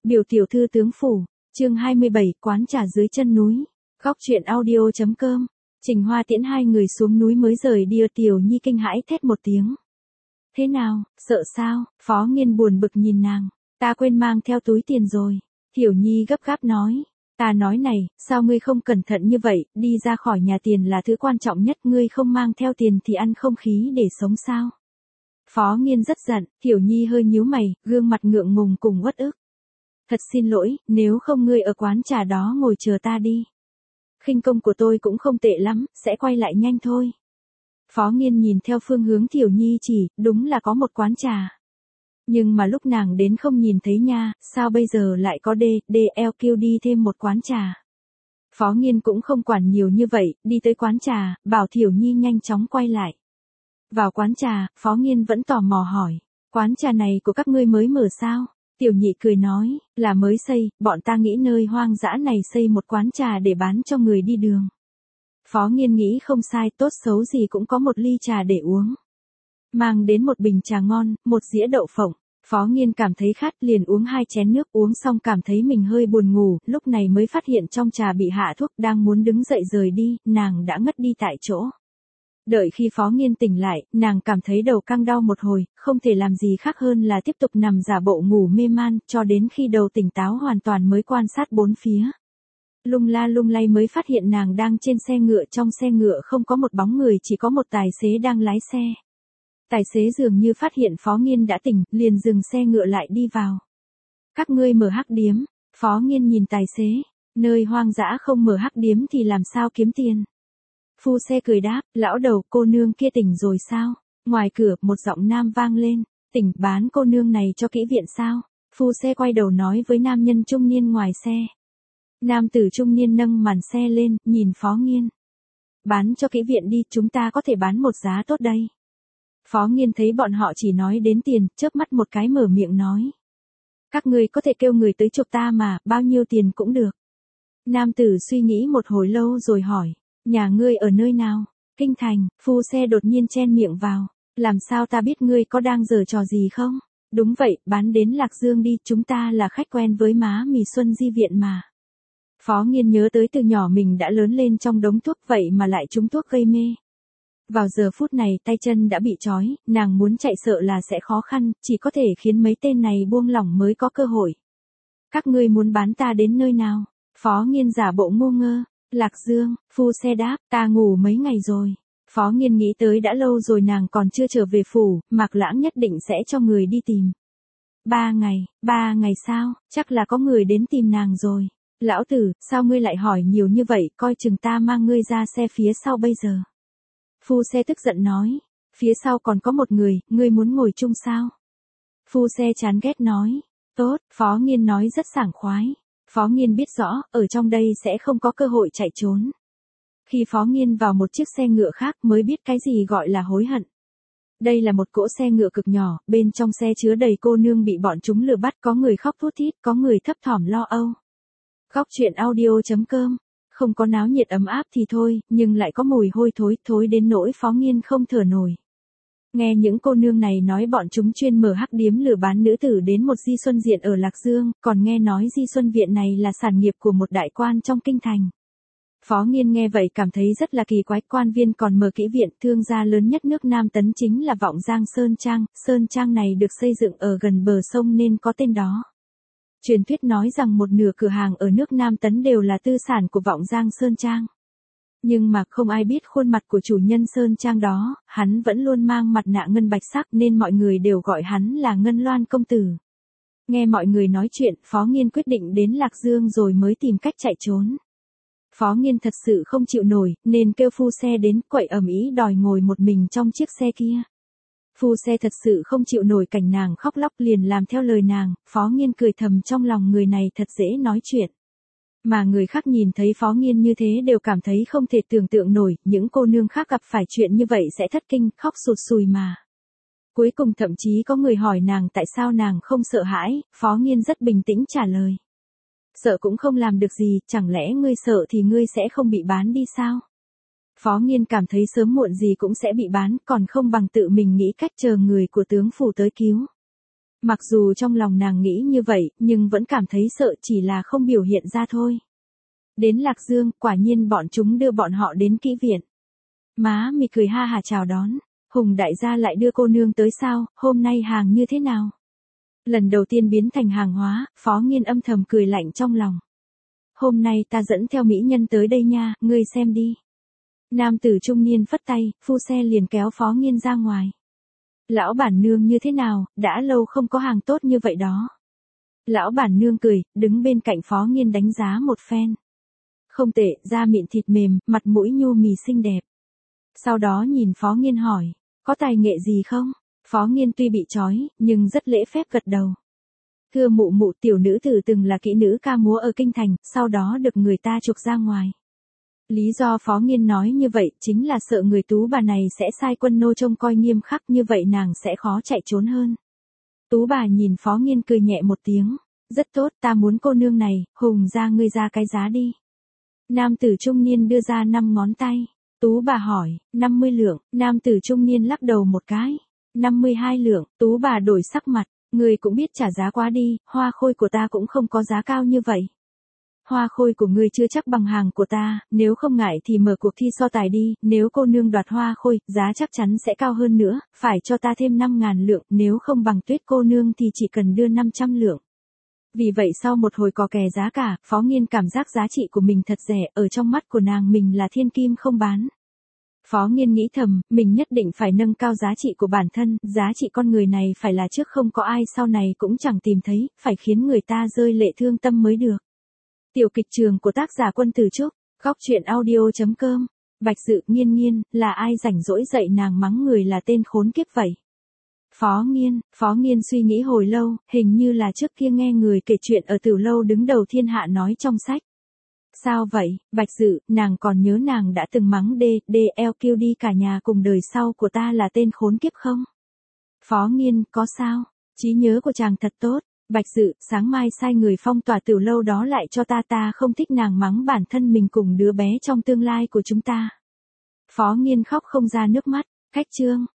Biểu tiểu thư tướng phủ, chương 27, quán trà dưới chân núi. Góc truyện audio.com. Trình Hoa tiễn hai người xuống núi mới rời đi, Tiểu Nhi kinh hãi thét một tiếng. Thế nào, sợ sao? Phó Nghiên buồn bực nhìn nàng. Ta quên mang theo túi tiền rồi. Tiểu Nhi gấp gáp nói. Ta nói này, sao ngươi không cẩn thận như vậy, đi ra khỏi nhà tiền là thứ quan trọng nhất, ngươi không mang theo tiền thì ăn không khí để sống sao? Phó Nghiên rất giận, Tiểu Nhi hơi nhíu mày, gương mặt ngượng ngùng cùng uất ức. Thật xin lỗi, nếu không ngươi ở quán trà đó ngồi chờ ta đi. Khinh công của tôi cũng không tệ lắm, sẽ quay lại nhanh thôi. Phó Nghiên nhìn theo phương hướng Tiểu Nhi chỉ, đúng là có một quán trà. Nhưng mà lúc nàng đến không nhìn thấy nha, sao bây giờ lại có DLQ đi thêm một quán trà. Phó Nghiên cũng không quản nhiều như vậy, đi tới quán trà, bảo Tiểu Nhi nhanh chóng quay lại. Vào quán trà, Phó Nghiên vẫn tò mò hỏi, quán trà này của các ngươi mới mở sao? Tiểu Nhị cười nói, là mới xây, bọn ta nghĩ nơi hoang dã này xây một quán trà để bán cho người đi đường. Phó Nghiên nghĩ không sai, tốt xấu gì cũng có một ly trà để uống. Mang đến một bình trà ngon, một dĩa đậu phộng. Phó Nghiên cảm thấy khát liền uống 2 chén nước, uống xong cảm thấy mình hơi buồn ngủ, lúc này mới phát hiện trong trà bị hạ thuốc, đang muốn đứng dậy rời đi, nàng đã ngất đi tại chỗ. Đợi khi Phó Nghiên tỉnh lại, nàng cảm thấy đầu căng đau một hồi, không thể làm gì khác hơn là tiếp tục nằm giả bộ ngủ mê man, cho đến khi đầu tỉnh táo hoàn toàn mới quan sát bốn phía. Lung la lung lay mới phát hiện nàng đang trên xe ngựa, trong xe ngựa không có một bóng người, chỉ có một tài xế đang lái xe. Tài xế dường như phát hiện Phó Nghiên đã tỉnh, liền dừng xe ngựa lại đi vào. Các ngươi mở hắc điếm? Phó Nghiên nhìn tài xế, nơi hoang dã không mở hắc điếm thì làm sao kiếm tiền? Phu xe cười đáp, lão đầu, cô nương kia tỉnh rồi sao? Ngoài cửa, một giọng nam vang lên, tỉnh, bán cô nương này cho kỹ viện sao? Phu xe quay đầu nói với nam nhân trung niên ngoài xe. Nam tử trung niên nâng màn xe lên, nhìn Phó Nghiên. Bán cho kỹ viện đi, chúng ta có thể bán một giá tốt đây. Phó Nghiên thấy bọn họ chỉ nói đến tiền, chớp mắt một cái mở miệng nói. Các ngươi có thể kêu người tới chụp ta mà, bao nhiêu tiền cũng được. Nam tử suy nghĩ một hồi lâu rồi hỏi. Nhà ngươi ở nơi nào? Kinh thành. Phu xe đột nhiên chen miệng vào. Làm sao ta biết ngươi có đang giở trò gì không? Đúng vậy, bán đến Lạc Dương đi, chúng ta là khách quen với má mì Xuân Di Viện mà. Phó Nghiên nhớ tới từ nhỏ mình đã lớn lên trong đống thuốc, vậy mà lại trúng thuốc gây mê. Vào giờ phút này tay chân đã bị trói, nàng muốn chạy sợ là sẽ khó khăn, chỉ có thể khiến mấy tên này buông lỏng mới có cơ hội. Các ngươi muốn bán ta đến nơi nào? Phó Nghiên giả bộ ngu ngơ. Lạc Dương. Phu xe đáp, ta ngủ mấy ngày rồi. Phó Nghiên nghĩ tới đã lâu rồi nàng còn chưa trở về phủ, Mạc Lãng nhất định sẽ cho người đi tìm. 3 ngày sao, chắc là có người đến tìm nàng rồi. Lão tử, sao ngươi lại hỏi nhiều như vậy, coi chừng ta mang ngươi ra xe phía sau bây giờ. Phu xe tức giận nói, phía sau còn có một người, ngươi muốn ngồi chung sao? Phu xe chán ghét nói, tốt, Phó Nghiên nói rất sảng khoái. Phó Nghiên biết rõ, ở trong đây sẽ không có cơ hội chạy trốn. Khi Phó Nghiên vào một chiếc xe ngựa khác mới biết cái gì gọi là hối hận. Đây là một cỗ xe ngựa cực nhỏ, bên trong xe chứa đầy cô nương bị bọn chúng lừa bắt, có người khóc thút thít, có người thấp thỏm lo âu. Góc truyện audio.com. Không có náo nhiệt ấm áp thì thôi, nhưng lại có mùi hôi thối, thối đến nỗi Phó Nghiên không thở nổi. Nghe những cô nương này nói bọn chúng chuyên mở hắc điếm lừa bán nữ tử đến một Di Xuân Viện ở Lạc Dương, còn nghe nói Di Xuân Viện này là sản nghiệp của một đại quan trong kinh thành. Phó Nghiên nghe vậy cảm thấy rất là kỳ quái, quan viên còn mở kỹ viện, thương gia lớn nhất nước Nam Tấn chính là Vọng Giang Sơn Trang này được xây dựng ở gần bờ sông nên có tên đó. Truyền thuyết nói rằng một nửa cửa hàng ở nước Nam Tấn đều là tư sản của Vọng Giang Sơn Trang. Nhưng mà không ai biết khuôn mặt của chủ nhân Sơn Trang đó, hắn vẫn luôn mang mặt nạ ngân bạch sắc nên mọi người đều gọi hắn là Ngân Loan công tử. Nghe mọi người nói chuyện, Phó Nghiên quyết định đến Lạc Dương rồi mới tìm cách chạy trốn. Phó Nghiên thật sự không chịu nổi, nên kêu phu xe đến quậy ầm ĩ đòi ngồi một mình trong chiếc xe kia. Phu xe thật sự không chịu nổi cảnh nàng khóc lóc liền làm theo lời nàng, Phó Nghiên cười thầm trong lòng người này thật dễ nói chuyện. Mà người khác nhìn thấy Phó Nghiên như thế đều cảm thấy không thể tưởng tượng nổi, những cô nương khác gặp phải chuyện như vậy sẽ thất kinh, khóc sụt sùi mà. Cuối cùng thậm chí có người hỏi nàng tại sao nàng không sợ hãi, Phó Nghiên rất bình tĩnh trả lời. Sợ cũng không làm được gì, chẳng lẽ ngươi sợ thì ngươi sẽ không bị bán đi sao? Phó Nghiên cảm thấy sớm muộn gì cũng sẽ bị bán, còn không bằng tự mình nghĩ cách chờ người của tướng phủ tới cứu. Mặc dù trong lòng nàng nghĩ như vậy, nhưng vẫn cảm thấy sợ chỉ là không biểu hiện ra thôi. Đến Lạc Dương, quả nhiên bọn chúng đưa bọn họ đến kỹ viện. Má mì cười ha hà chào đón. Hùng đại gia lại đưa cô nương tới sao, hôm nay hàng như thế nào? Lần đầu tiên biến thành hàng hóa, Phó Nghiên âm thầm cười lạnh trong lòng. Hôm nay ta dẫn theo mỹ nhân tới đây nha, ngươi xem đi. Nam tử trung niên phất tay, phu xe liền kéo Phó Nghiên ra ngoài. Lão bản nương như thế nào, đã lâu không có hàng tốt như vậy đó. Lão bản nương cười, đứng bên cạnh Phó Nghiên đánh giá một phen. Không tệ, da mịn thịt mềm, mặt mũi nhu mì xinh đẹp. Sau đó nhìn Phó Nghiên hỏi, có tài nghệ gì không? Phó Nghiên tuy bị trói, nhưng rất lễ phép gật đầu. Thưa mụ mụ, tiểu nữ tử từng là kỹ nữ ca múa ở kinh thành, sau đó được người ta trục ra ngoài. Lý do Phó Nghiên nói như vậy chính là sợ người tú bà này sẽ sai quân nô trông coi nghiêm khắc, như vậy nàng sẽ khó chạy trốn hơn. Tú bà nhìn Phó Nghiên cười nhẹ một tiếng, rất tốt, ta muốn cô nương này, Hùng ra ngươi ra cái giá đi. Nam tử trung niên đưa ra 5 ngón tay. Tú bà hỏi, 50 lượng, nam tử trung niên lắc đầu một cái. 52 lượng, tú bà đổi sắc mặt, ngươi cũng biết trả giá quá đi, hoa khôi của ta cũng không có giá cao như vậy. Hoa khôi của ngươi chưa chắc bằng hàng của ta, nếu không ngại thì mở cuộc thi so tài đi, nếu cô nương đoạt hoa khôi, giá chắc chắn sẽ cao hơn nữa, phải cho ta thêm 5.000 lượng, nếu không bằng Tuyết cô nương thì chỉ cần đưa 500 lượng. Vì vậy sau một hồi cò kè giá cả, Phó Nghiên cảm giác giá trị của mình thật rẻ, ở trong mắt của nàng mình là thiên kim không bán. Phó Nghiên nghĩ thầm, mình nhất định phải nâng cao giá trị của bản thân, giá trị con người này phải là trước không có ai sau này cũng chẳng tìm thấy, phải khiến người ta rơi lệ thương tâm mới được. Tiểu kịch trường của tác giả Quân Tử Trúc, góc truyện audio.com. Bạch Dự, Nghiên, là ai rảnh rỗi dạy nàng mắng người là tên khốn kiếp vậy? Phó Nghiên suy nghĩ hồi lâu, hình như là trước kia nghe người kể chuyện ở Tử Lâu đứng đầu thiên hạ nói trong sách. Sao vậy, Bạch Dự, nàng còn nhớ nàng đã từng mắng DLQ đi cả nhà cùng đời sau của ta là tên khốn kiếp không? Phó Nghiên, có sao? Trí nhớ của chàng thật tốt. Bạch Dự, sáng mai sai người phong tỏa Tử Lâu đó lại cho ta không thích nàng mắng bản thân mình cùng đứa bé trong tương lai của chúng ta. Phó Nghiên khóc không ra nước mắt, cách chương.